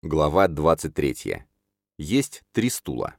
Глава 23. Есть 3 стула.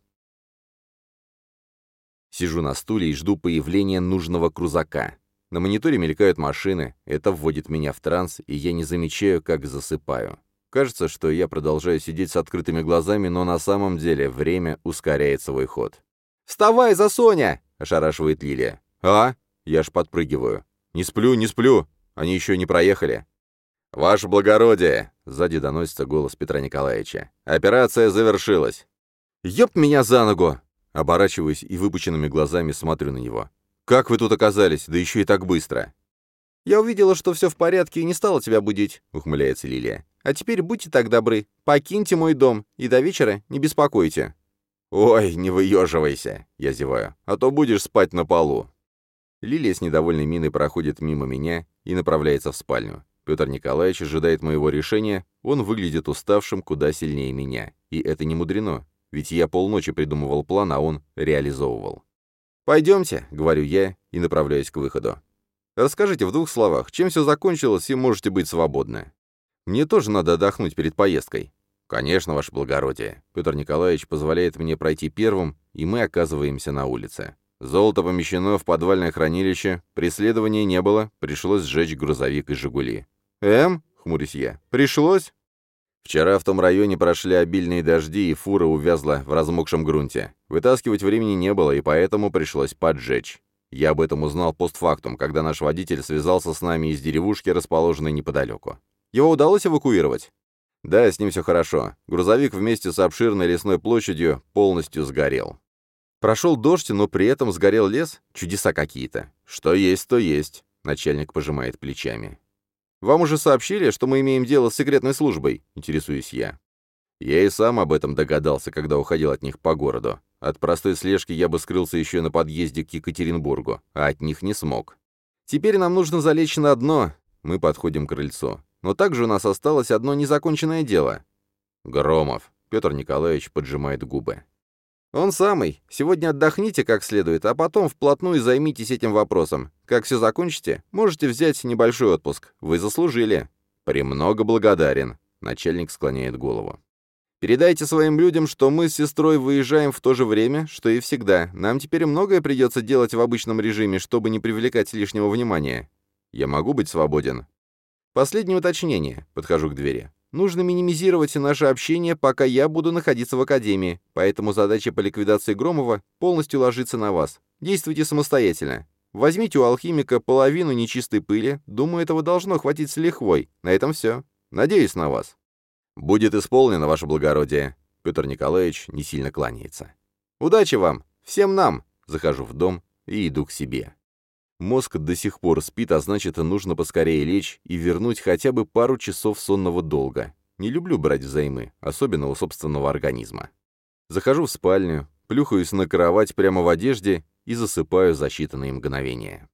Сижу на стуле и жду появления нужного крузака. На мониторе мелькают машины, это вводит меня в транс, и я не замечаю, как засыпаю. Кажется, что я продолжаю сидеть с открытыми глазами, но на самом деле время ускоряет свой ход. «Вставай, Засоня!» — ошарашивает Лилия. «А?» — я аж подпрыгиваю. «Не сплю, не сплю! Они еще не проехали!» «Ваше благородие!» — сзади доносится голос Петра Николаевича. «Операция завершилась!» «Ёб меня за ногу!» Оборачиваюсь и выпученными глазами смотрю на него. «Как вы тут оказались? Да еще и так быстро!» «Я увидела, что все в порядке и не стала тебя будить», — ухмыляется Лилия. «А теперь будьте так добры, покиньте мой дом и до вечера не беспокойте». «Ой, не выеживайся!» — я зеваю. «А то будешь спать на полу!» Лилия с недовольной миной проходит мимо меня и направляется в спальню. Петр Николаевич ожидает моего решения, он выглядит уставшим куда сильнее меня. И это не мудрено, ведь я полночи придумывал план, а он реализовывал. «Пойдемте», — говорю я и направляюсь к выходу. «Расскажите в 2 словах, чем все закончилось, и можете быть свободны. Мне тоже надо отдохнуть перед поездкой». «Конечно, ваше благородие». Петр Николаевич позволяет мне пройти первым, и мы оказываемся на улице. Золото помещено в подвальное хранилище, преследования не было, пришлось сжечь грузовик и «Жигули». Хмурюсь я. «Пришлось?» Вчера в том районе прошли обильные дожди, и фура увязла в размокшем грунте. Вытаскивать времени не было, и поэтому пришлось поджечь. Я об этом узнал постфактум, когда наш водитель связался с нами из деревушки, расположенной неподалеку. Его удалось эвакуировать? Да, с ним все хорошо. Грузовик вместе с обширной лесной площадью полностью сгорел. Прошел дождь, но при этом сгорел лес? Чудеса какие-то. Что есть, то есть. Начальник пожимает плечами. «Вам уже сообщили, что мы имеем дело с секретной службой?» — интересуюсь я. Я и сам об этом догадался, когда уходил от них по городу. От простой слежки я бы скрылся еще на подъезде к Екатеринбургу, а от них не смог. Теперь нам нужно залечь на дно. Мы подходим к крыльцу. Но также у нас осталось одно незаконченное дело. Громов. Петр Николаевич поджимает губы. «Он самый. Сегодня отдохните как следует, а потом вплотную займитесь этим вопросом. Как все закончите, можете взять небольшой отпуск. Вы заслужили». «Премного благодарен», — начальник склоняет голову. «Передайте своим людям, что мы с сестрой выезжаем в то же время, что и всегда. Нам теперь многое придется делать в обычном режиме, чтобы не привлекать лишнего внимания. Я могу быть свободен?» «Последнее уточнение». Подхожу к двери. «Нужно минимизировать наше общение, пока я буду находиться в академии, поэтому задача по ликвидации Громова полностью ложится на вас. Действуйте самостоятельно. Возьмите у алхимика половину нечистой пыли, думаю, этого должно хватить с лихвой. На этом все. Надеюсь на вас». «Будет исполнено, ваше благородие». Петр Николаевич не сильно кланяется. «Удачи вам! Всем нам!» Захожу в дом и иду к себе. Мозг до сих пор спит, а значит, нужно поскорее лечь и вернуть хотя бы пару часов сонного долга. Не люблю брать взаймы, особенно у собственного организма. Захожу в спальню, плюхаюсь на кровать прямо в одежде и засыпаю за считанные мгновения.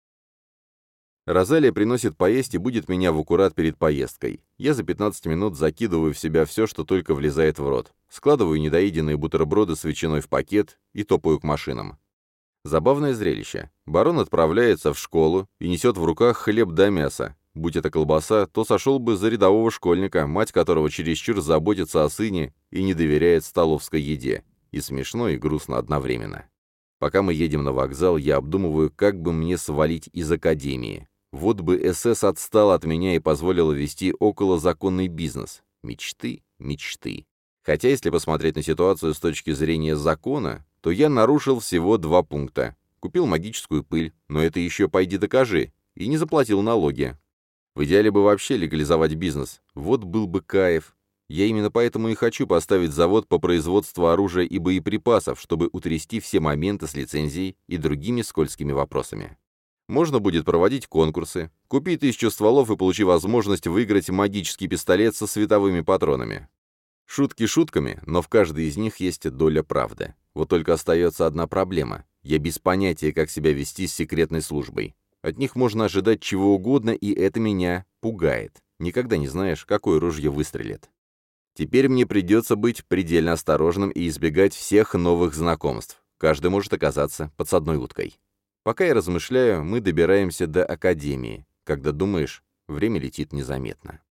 Розалия приносит поесть и будет меня в аккурат перед поездкой. Я за 15 минут закидываю в себя все, что только влезает в рот. Складываю недоеденные бутерброды с ветчиной в пакет и топаю к машинам. Забавное зрелище. Барон отправляется в школу и несет в руках хлеб да мясо. Будь это колбаса, то сошел бы за рядового школьника, мать которого чересчур заботится о сыне и не доверяет столовской еде. И смешно, и грустно одновременно. Пока мы едем на вокзал, я обдумываю, как бы мне свалить из академии. Вот бы СС отстал от меня и позволил вести околозаконный бизнес. Мечты, мечты. Хотя, если посмотреть на ситуацию с точки зрения закона, то я нарушил всего 2 пункта. Купил магическую пыль, но это еще пойди докажи, и не заплатил налоги. В идеале бы вообще легализовать бизнес. Вот был бы кайф. Я именно поэтому и хочу поставить завод по производству оружия и боеприпасов, чтобы утрясти все моменты с лицензией и другими скользкими вопросами. Можно будет проводить конкурсы, купи 1000 стволов и получи возможность выиграть магический пистолет со световыми патронами. Шутки шутками, но в каждой из них есть доля правды. Вот только остается одна проблема. Я без понятия, как себя вести с секретной службой. От них можно ожидать чего угодно, и это меня пугает. Никогда не знаешь, какое ружье выстрелит. Теперь мне придется быть предельно осторожным и избегать всех новых знакомств. Каждый может оказаться подсадной уткой. Пока я размышляю, мы добираемся до академии. Когда думаешь, время летит незаметно.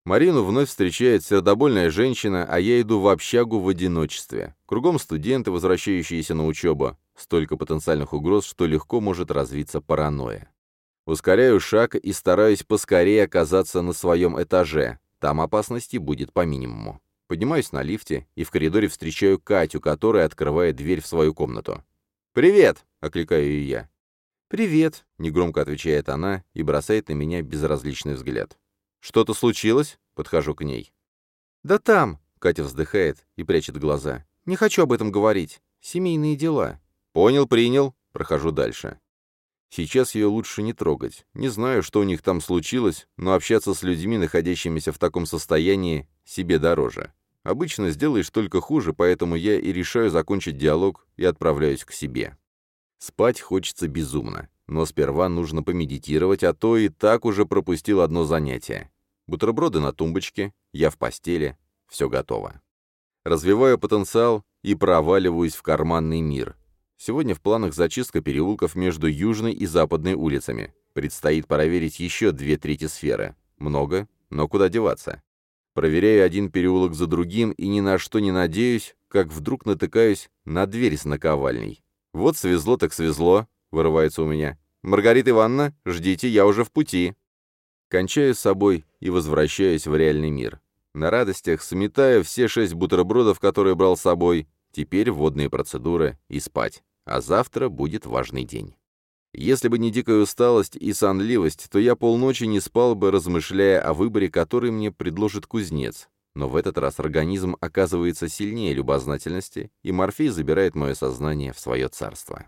Марину вновь встречает сердобольная женщина, а я иду в общагу в одиночестве. Кругом студенты, возвращающиеся на учебу. Столько потенциальных угроз, что легко может развиться паранойя. Ускоряю шаг и стараюсь поскорее оказаться на своем этаже. Там опасности будет по минимуму. Поднимаюсь на лифте и в коридоре встречаю Катю, которая открывает дверь в свою комнату. «Привет!» — окликаю ее я. «Привет!» — негромко отвечает она и бросает на меня безразличный взгляд. «Что-то случилось?» — подхожу к ней. «Да там!» — Катя вздыхает и прячет глаза. «Не хочу об этом говорить. Семейные дела». «Понял, принял». Прохожу дальше. Сейчас ее лучше не трогать. Не знаю, что у них там случилось, но общаться с людьми, находящимися в таком состоянии, себе дороже. Обычно сделаешь только хуже, поэтому я и решаю закончить диалог и отправляюсь к себе. Спать хочется безумно, но сперва нужно помедитировать, а то и так уже пропустил одно занятие. Бутерброды на тумбочке, я в постели, все готово. Развиваю потенциал и проваливаюсь в карманный мир. Сегодня в планах зачистка переулков между Южной и Западной улицами. Предстоит проверить еще 2/3 сферы. Много, но куда деваться? Проверяю один переулок за другим и ни на что не надеюсь, как вдруг натыкаюсь на дверь с наковальней. «Вот свезло так свезло», — вырывается у меня. «Маргарита Ивановна, ждите, я уже в пути». Кончаю с собой и возвращаюсь в реальный мир. На радостях сметаю все 6 бутербродов, которые брал с собой. Теперь водные процедуры и спать. А завтра будет важный день. Если бы не дикая усталость и сонливость, то я полночи не спал бы, размышляя о выборе, который мне предложит кузнец. Но в этот раз организм оказывается сильнее любознательности, и Морфей забирает мое сознание в свое царство.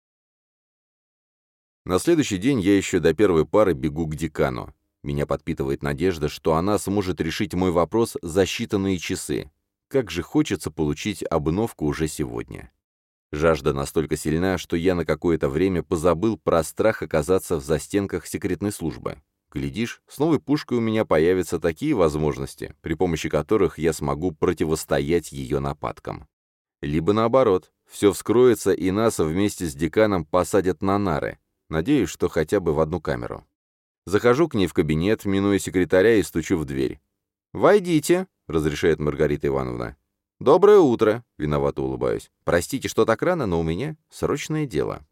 На следующий день я еще до первой пары бегу к декану. Меня подпитывает надежда, что она сможет решить мой вопрос за считанные часы. Как же хочется получить обновку уже сегодня. Жажда настолько сильна, что я на какое-то время позабыл про страх оказаться в застенках секретной службы. Глядишь, с новой пушкой у меня появятся такие возможности, при помощи которых я смогу противостоять ее нападкам. Либо наоборот, все вскроется и нас вместе с деканом посадят на нары. Надеюсь, что хотя бы в одну камеру. Захожу к ней в кабинет, минуя секретаря, и стучу в дверь. «Войдите», — разрешает Маргарита Ивановна. «Доброе утро», — виновато улыбаюсь. «Простите, что так рано, но у меня срочное дело».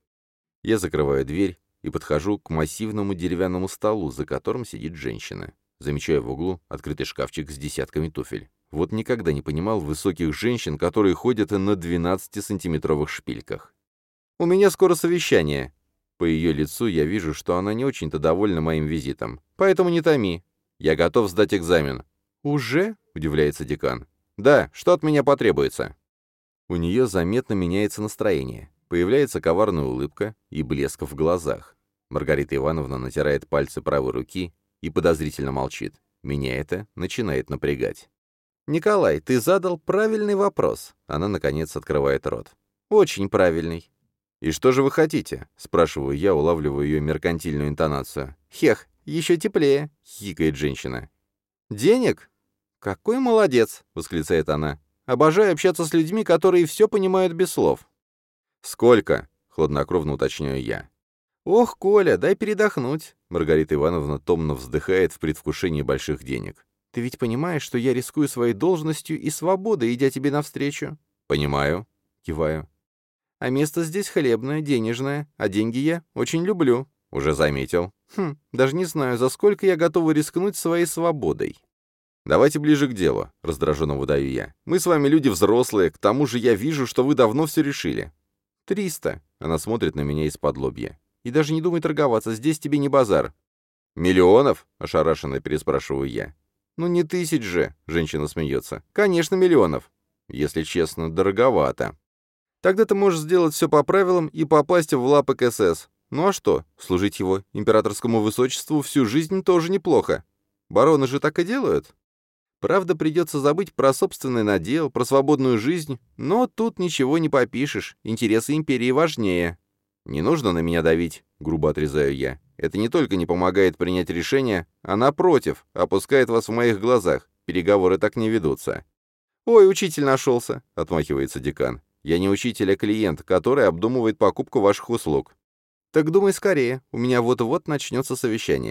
Я закрываю дверь и подхожу к массивному деревянному столу, за которым сидит женщина. Замечаю в углу открытый шкафчик с десятками туфель. Вот никогда не понимал высоких женщин, которые ходят на 12-сантиметровых шпильках. «У меня скоро совещание». По ее лицу я вижу, что она не очень-то довольна моим визитом. «Поэтому не томи. Я готов сдать экзамен». «Уже?» — удивляется декан. «Да, что от меня потребуется?» У нее заметно меняется настроение. Появляется коварная улыбка и блеск в глазах. Маргарита Ивановна натирает пальцы правой руки и подозрительно молчит. Меня это начинает напрягать. «Николай, ты задал правильный вопрос». Она, наконец, открывает рот. «Очень правильный». «И что же вы хотите?» — спрашиваю я, улавливаю ее меркантильную интонацию. «Хех, еще теплее», — хикает женщина. «Денег? Какой молодец!» — восклицает она. «Обожаю общаться с людьми, которые все понимают без слов». «Сколько?» — хладнокровно уточняю я. «Ох, Коля, дай передохнуть!» Маргарита Ивановна томно вздыхает в предвкушении больших денег. «Ты ведь понимаешь, что я рискую своей должностью и свободой, идя тебе навстречу?» «Понимаю», — киваю. «А место здесь хлебное, денежное, а деньги я очень люблю». «Уже заметил». Даже не знаю, за сколько я готова рискнуть своей свободой». «Давайте ближе к делу», — раздраженно выдаю я. «Мы с вами люди взрослые, к тому же я вижу, что вы давно все решили». 300. Она смотрит на меня из-под лобья. «И даже не думай торговаться, здесь тебе не базар». «Миллионов?» — ошарашенно переспрашиваю я. «Ну не тысяч же», — женщина смеется. «Конечно, миллионов». «Если честно, дороговато». «Тогда ты можешь сделать все по правилам и попасть в лапы к СС. Ну а что, служить его императорскому высочеству всю жизнь тоже неплохо. Бароны же так и делают». Правда, придется забыть про собственный надел, про свободную жизнь, но тут ничего не попишешь, интересы империи важнее. «Не нужно на меня давить», — грубо отрезаю я. «Это не только не помогает принять решение, а напротив, опускает вас в моих глазах. Переговоры так не ведутся». «Ой, учитель нашелся», — отмахивается декан. «Я не учитель, а клиент, который обдумывает покупку ваших услуг». «Так думай скорее, у меня вот-вот начнется совещание».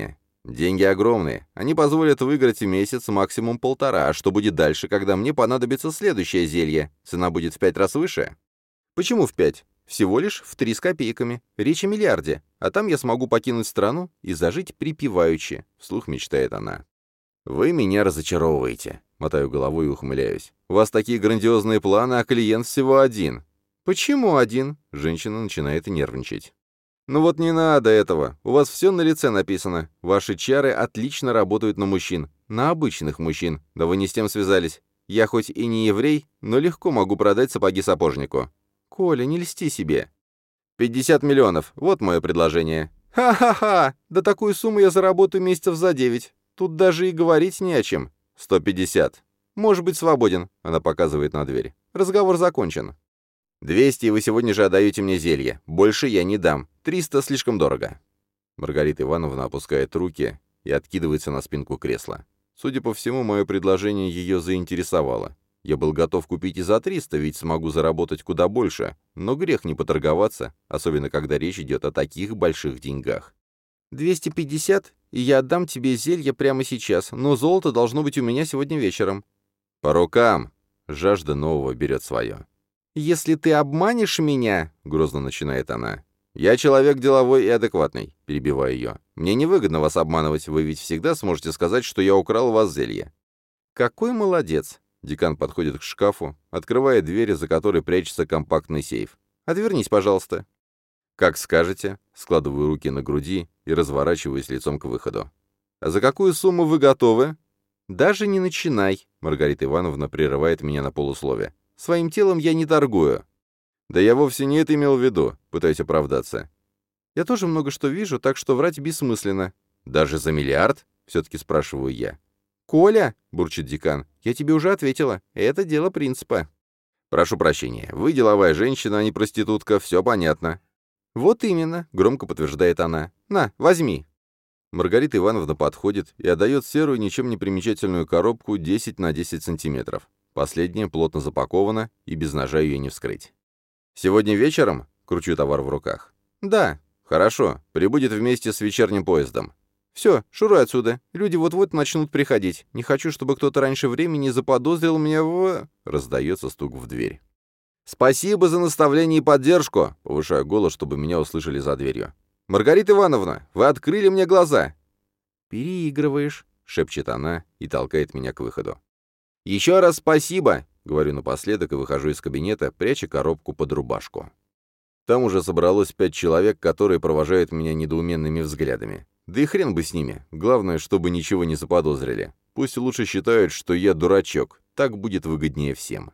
Деньги огромные. Они позволят выиграть в месяц максимум 1,5. А что будет дальше, когда мне понадобится следующее зелье? Цена будет в 5 раз выше? Почему в 5? Всего лишь в 3 с копейками. Речь о миллиарде. А там я смогу покинуть страну и зажить припеваючи, вслух мечтает она. Вы меня разочаровываете. Мотаю головой и ухмыляюсь. У вас такие грандиозные планы, а клиент всего один. Почему один? Женщина начинает нервничать. Ну вот не надо этого. У вас все на лице написано. Ваши чары отлично работают на мужчин. На обычных мужчин. Да вы не с тем связались. Я хоть и не еврей, но легко могу продать сапоги сапожнику. Коля, не льсти себе. 50 миллионов. Вот мое предложение. Ха-ха-ха! Да такую сумму я заработаю месяцев за 9. Тут даже и говорить не о чем. 150. Может быть, свободен. Она показывает на дверь. Разговор закончен. 200, и вы сегодня же отдаете мне зелье. Больше я не дам. 300 слишком дорого. Маргарита Ивановна опускает руки и откидывается на спинку кресла. Судя по всему, мое предложение ее заинтересовало. Я был готов купить и за 300, ведь смогу заработать куда больше, но грех не поторговаться, особенно когда речь идет о таких больших деньгах. 250, и я отдам тебе зелье прямо сейчас, но золото должно быть у меня сегодня вечером. По рукам. Жажда нового берет свое. «Если ты обманешь меня», — грозно начинает она. «Я человек деловой и адекватный», — перебиваю ее. «Мне невыгодно вас обманывать, вы ведь всегда сможете сказать, что я украл у вас зелье». «Какой молодец!» Декан подходит к шкафу, открывает дверь, за которой прячется компактный сейф. «Отвернись, пожалуйста». «Как скажете», — складываю руки на груди и разворачиваюсь лицом к выходу. «А за какую сумму вы готовы?» «Даже не начинай», — Маргарита Ивановна прерывает меня на полуслове. «Своим телом я не торгую». «Да я вовсе не это имел в виду», — пытаюсь оправдаться. «Я тоже много что вижу, так что врать бессмысленно». «Даже за миллиард?» — все-таки спрашиваю я. «Коля», — бурчит декан, — «я тебе уже ответила. Это дело принципа». «Прошу прощения. Вы деловая женщина, а не проститутка. Все понятно». «Вот именно», — громко подтверждает она. «На, возьми». Маргарита Ивановна подходит и отдает серую, ничем не примечательную коробку 10 на 10 сантиметров. Последняя плотно запакована, и без ножа ее не вскрыть. «Сегодня вечером?» — кручу товар в руках. «Да». «Хорошо. Прибудет вместе с вечерним поездом». «Все, шуруй отсюда. Люди вот-вот начнут приходить. Не хочу, чтобы кто-то раньше времени заподозрил меня в...» Раздается стук в дверь. «Спасибо за наставление и поддержку!» — повышаю голос, чтобы меня услышали за дверью. «Маргарита Ивановна, вы открыли мне глаза!» «Переигрываешь», — шепчет она и толкает меня к выходу. «Еще раз спасибо!» — говорю напоследок и выхожу из кабинета, пряча коробку под рубашку. Там уже собралось 5 человек, которые провожают меня недоуменными взглядами. Да и хрен бы с ними. Главное, чтобы ничего не заподозрили. Пусть лучше считают, что я дурачок. Так будет выгоднее всем.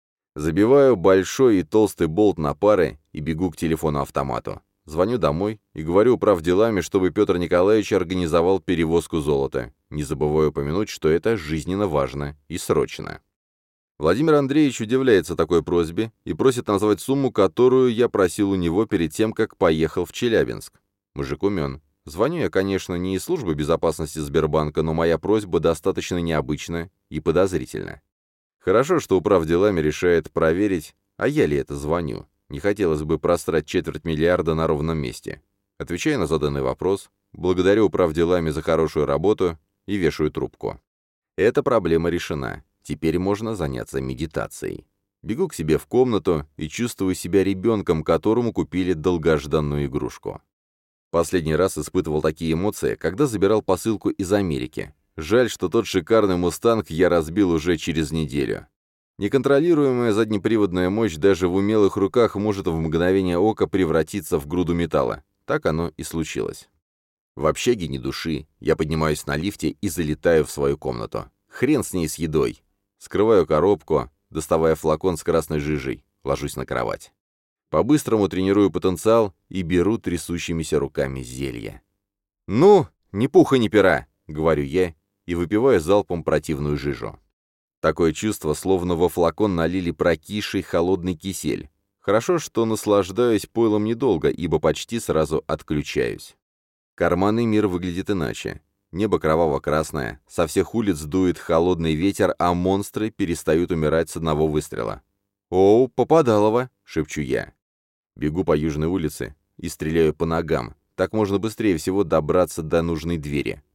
Забиваю большой и толстый болт на пары и бегу к телефону-автомату. Звоню домой и говорю управделами, чтобы Петр Николаевич организовал перевозку золота. Не забываю упомянуть, что это жизненно важно и срочно. Владимир Андреевич удивляется такой просьбе и просит назвать сумму, которую я просил у него перед тем, как поехал в Челябинск. Мужик умен. Звоню я, конечно, не из службы безопасности Сбербанка, но моя просьба достаточно необычна и подозрительна. Хорошо, что управделами решает проверить, а я ли это звоню. Не хотелось бы просрать 250 миллиона на ровном месте. Отвечаю на заданный вопрос, благодарю управделами за хорошую работу и вешаю трубку. Эта проблема решена. Теперь можно заняться медитацией. Бегу к себе в комнату и чувствую себя ребенком, которому купили долгожданную игрушку. Последний раз испытывал такие эмоции, когда забирал посылку из Америки. Жаль, что тот шикарный «Мустанг» я разбил уже через неделю. Неконтролируемая заднеприводная мощь даже в умелых руках может в мгновение ока превратиться в груду металла. Так оно и случилось. В общаге ни души. Я поднимаюсь на лифте и залетаю в свою комнату. Хрен с ней с едой. Скрываю коробку, доставая флакон с красной жижей. Ложусь на кровать. По-быстрому тренирую потенциал и беру трясущимися руками зелье. «Ну, ни пуха, ни пера», — говорю я, и выпиваю залпом противную жижу. Такое чувство, словно во флакон налили прокисший холодный кисель. Хорошо, что наслаждаюсь пойлом недолго, ибо почти сразу отключаюсь. Карманный мир выглядит иначе. Небо кроваво-красное, со всех улиц дует холодный ветер, а монстры перестают умирать с одного выстрела. «Оу, попадалово!» — шепчу я. Бегу по южной улице и стреляю по ногам. Так можно быстрее всего добраться до нужной двери.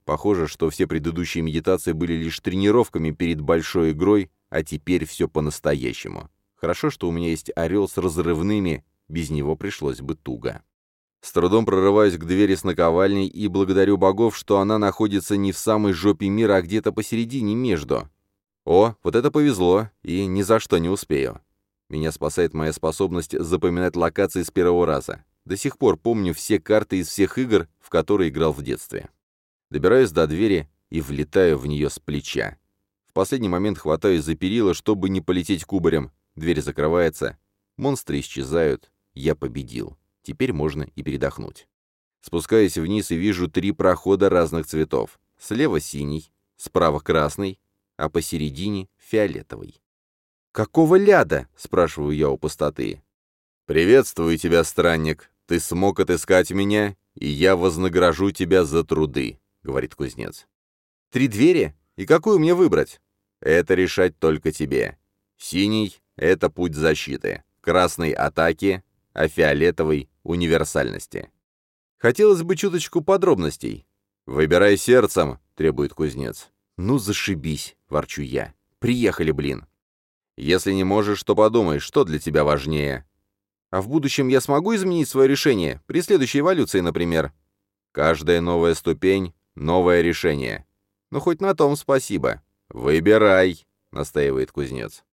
Похоже, что все предыдущие медитации были лишь тренировками перед большой игрой, а теперь все по-настоящему. Хорошо, что у меня есть орел с разрывными, без него пришлось бы туго. С трудом прорываюсь к двери с наковальней и благодарю богов, что она находится не в самой жопе мира, а где-то посередине между. О, вот это повезло, и ни за что не успею. Меня спасает моя способность запоминать локации с первого раза. До сих пор помню все карты из всех игр, в которые играл в детстве. Добираюсь до двери и влетаю в нее с плеча. В последний момент хватаюсь за перила, чтобы не полететь кубарем. Дверь закрывается, монстры исчезают, я победил. Теперь можно и передохнуть. Спускаюсь вниз и вижу 3 прохода разных цветов. Слева синий, справа красный, а посередине фиолетовый. «Какого ляда?» — спрашиваю я у пустоты. «Приветствую тебя, странник. Ты смог отыскать меня, и я вознагражу тебя за труды», — говорит кузнец. 3 двери? И какую мне выбрать? Это решать только тебе. Синий — это путь защиты, красный — атаки, а фиолетовый — универсальности. Хотелось бы чуточку подробностей. «Выбирай сердцем», — требует кузнец. «Ну, зашибись», — ворчу я. «Приехали, блин». «Если не можешь, то подумай, что для тебя важнее». «А в будущем я смогу изменить свое решение? При следующей эволюции, например?» «Каждая новая ступень — новое решение». «Ну, хоть на том спасибо». «Выбирай», — настаивает кузнец.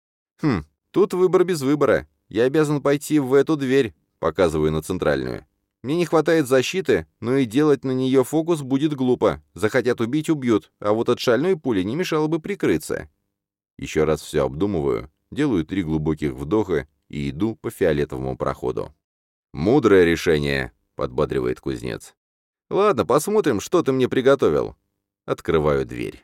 Тут выбор без выбора. Я обязан пойти в эту дверь», — показываю на центральную. «Мне не хватает защиты, но и делать на нее фокус будет глупо. Захотят убить — убьют, а вот от шальной пули не мешало бы прикрыться». Еще раз все обдумываю, делаю 3 глубоких вдоха и иду по фиолетовому проходу. «Мудрое решение», — подбадривает кузнец. «Ладно, посмотрим, что ты мне приготовил». Открываю дверь.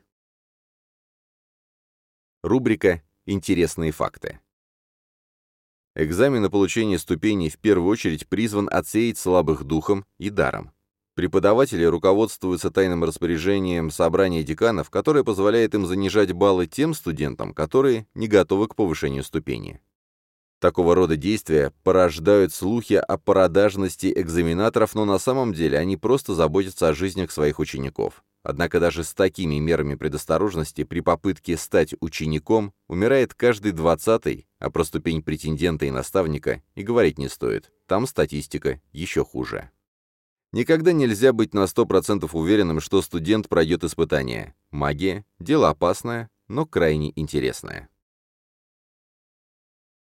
Рубрика «Интересные факты». Экзамен на получение ступеней в первую очередь призван отсеять слабых духом и даром. Преподаватели руководствуются тайным распоряжением собрания деканов, которое позволяет им занижать баллы тем студентам, которые не готовы к повышению ступени. Такого рода действия порождают слухи о продажности экзаменаторов, но на самом деле они просто заботятся о жизнях своих учеников. Однако даже с такими мерами предосторожности при попытке стать учеником умирает каждый 20-й, а про ступень претендента и наставника и говорить не стоит. Там статистика еще хуже. Никогда нельзя быть на 100% уверенным, что студент пройдет испытание. Магия – дело опасное, но крайне интересное.